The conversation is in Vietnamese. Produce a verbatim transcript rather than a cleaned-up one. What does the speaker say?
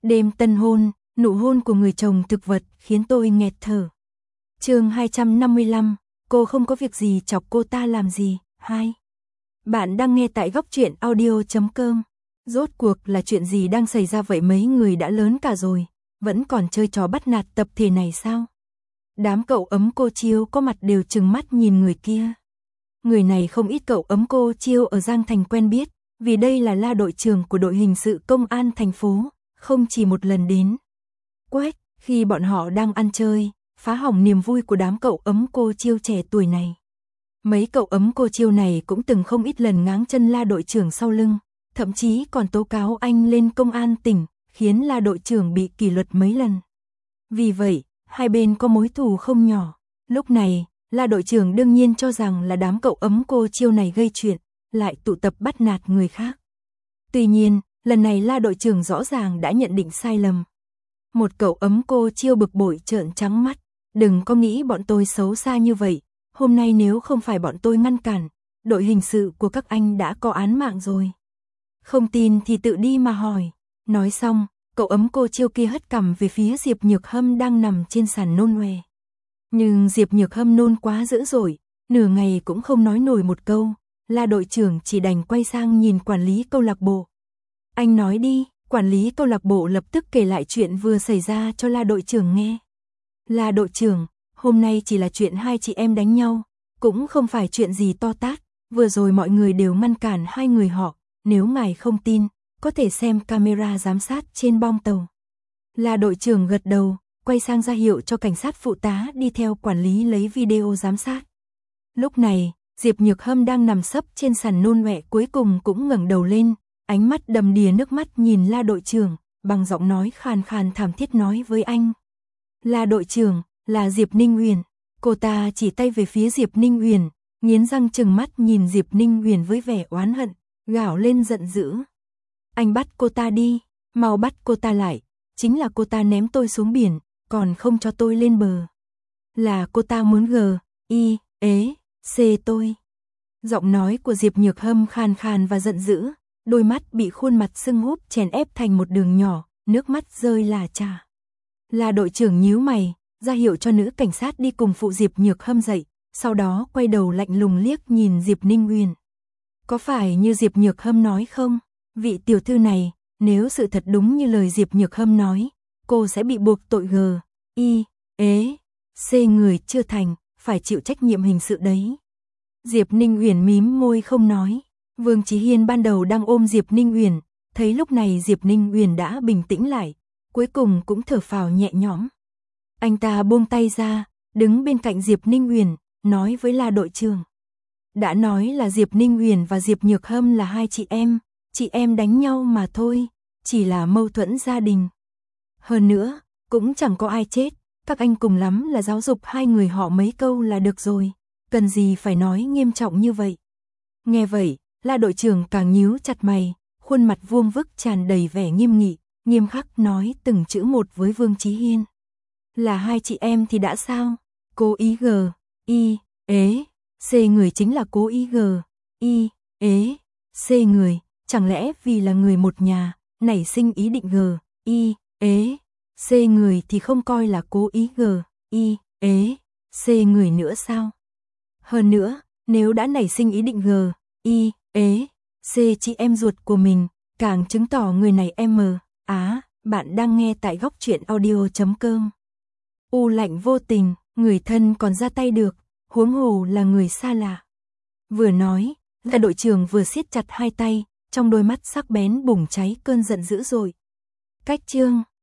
Đêm tân hôn, nụ hôn của người chồng thực vật khiến tôi nghẹt thở. Chương hai trăm năm mươi lăm, cô không có việc gì chọc cô ta làm gì. Hai. Bạn đang nghe tại góc truyện audio chấm com. Rốt cuộc là chuyện gì đang xảy ra vậy, mấy người đã lớn cả rồi, vẫn còn chơi trò bắt nạt tập thể này sao? Đám cậu ấm cô Chiêu có mặt đều trừng mắt nhìn người kia. Người này không ít cậu ấm cô Chiêu ở Giang Thành quen biết, vì đây là la đội trưởng của đội hình sự công an thành phố, không chỉ một lần đến quét khi bọn họ đang ăn chơi, phá hỏng niềm vui của đám cậu ấm cô Chiêu trẻ tuổi này. Mấy cậu ấm cô Chiêu này cũng từng không ít lần ngáng chân la đội trưởng sau lưng, thậm chí còn tố cáo anh lên công an tỉnh, khiến la đội trưởng bị kỷ luật mấy lần. Vì vậy, hai bên có mối thù không nhỏ. Lúc này, la đội trưởng đương nhiên cho rằng là đám cậu ấm cô Chiêu này gây chuyện, lại tụ tập bắt nạt người khác. Tuy nhiên, lần này la đội trưởng rõ ràng đã nhận định sai lầm. Một cậu ấm cô Chiêu bực bội trợn trắng mắt, đừng có nghĩ bọn tôi xấu xa như vậy, hôm nay nếu không phải bọn tôi ngăn cản, đội hình sự của các anh đã có án mạng rồi. Không tin thì tự đi mà hỏi. Nói xong, cậu ấm cô Chiêu kia hất cằm về phía Diệp Nhược Hâm đang nằm trên sàn nôn ngoe. Nhưng Diệp Nhược Hâm nôn quá dữ dội, nửa ngày cũng không nói nổi một câu, la đội trưởng chỉ đành quay sang nhìn quản lý câu lạc bộ. Anh nói đi. Quản lý câu lạc bộ lập tức kể lại chuyện vừa xảy ra cho la đội trưởng nghe. La đội trưởng, hôm nay chỉ là chuyện hai chị em đánh nhau, cũng không phải chuyện gì to tát, vừa rồi mọi người đều ngăn cản hai người họ, nếu ngài không tin, có thể xem camera giám sát trên bong tàu. La đội trưởng gật đầu, quay sang ra hiệu cho cảnh sát phụ tá đi theo quản lý lấy video giám sát. Lúc này, Diệp Nhược Hâm đang nằm sấp trên sàn nôn ọe cuối cùng cũng ngẩng đầu lên, ánh mắt đầm đìa nước mắt nhìn la đội trưởng, bằng giọng nói khàn khàn thảm thiết nói với anh. La đội trưởng, là Diệp Ninh Uyển. Cô ta chỉ tay về phía Diệp Ninh Uyển, nghiến răng trừng mắt nhìn Diệp Ninh Uyển với vẻ oán hận, gào lên giận dữ. Anh bắt cô ta đi, mau bắt cô ta lại, chính là cô ta ném tôi xuống biển, còn không cho tôi lên bờ. Là cô ta muốn gờ, y, ế, xê tôi. Giọng nói của Diệp Nhược Hâm khàn khàn và giận dữ. Đôi mắt bị khuôn mặt sưng húp chèn ép thành một đường nhỏ, nước mắt rơi lả chả. La đội trưởng nhíu mày, ra hiệu cho nữ cảnh sát đi cùng phụ Diệp Nhược Hâm dậy, sau đó quay đầu lạnh lùng liếc nhìn Diệp Ninh Uyển. Có phải như Diệp Nhược Hâm nói không? Vị tiểu thư này, nếu sự thật đúng như lời Diệp Nhược Hâm nói, cô sẽ bị buộc tội g, y, ế, c người chưa thành, phải chịu trách nhiệm hình sự đấy. Diệp Ninh Uyển mím môi không nói. Vương Chí Hiên ban đầu đang ôm Diệp Ninh Uyển, thấy lúc này Diệp Ninh Uyển đã bình tĩnh lại, cuối cùng cũng thở phào nhẹ nhõm. Anh ta buông tay ra, đứng bên cạnh Diệp Ninh Uyển, nói với la đội trưởng. Đã nói là Diệp Ninh Uyển và Diệp Nhược Hâm là hai chị em, chị em đánh nhau mà thôi, chỉ là mâu thuẫn gia đình. Hơn nữa, cũng chẳng có ai chết, các anh cùng lắm là giáo dục hai người họ mấy câu là được rồi, cần gì phải nói nghiêm trọng như vậy. Nghe vậy, la đội trưởng càng nhíu chặt mày, khuôn mặt vuông vức tràn đầy vẻ nghiêm nghị, nghiêm khắc nói từng chữ một với Vương Chí Hiên. Là hai chị em thì đã sao? Cố ý g, y, ế, c người chính là cố ý g, y, ế, c người, chẳng lẽ vì là người một nhà, nảy sinh ý định g, y, ế, c người thì không coi là cố ý g, y, ế, c người nữa sao? Hơn nữa, nếu đã nảy sinh ý định g, y, ế, c chị em ruột của mình, càng chứng tỏ người này em mờ. Á, bạn đang nghe tại góc truyện audio chấm com. U lạnh vô tình, người thân còn ra tay được, huống hồ là người xa lạ. Vừa nói, là đội trưởng vừa siết chặt hai tay, trong đôi mắt sắc bén bùng cháy cơn giận dữ dội. Cách chương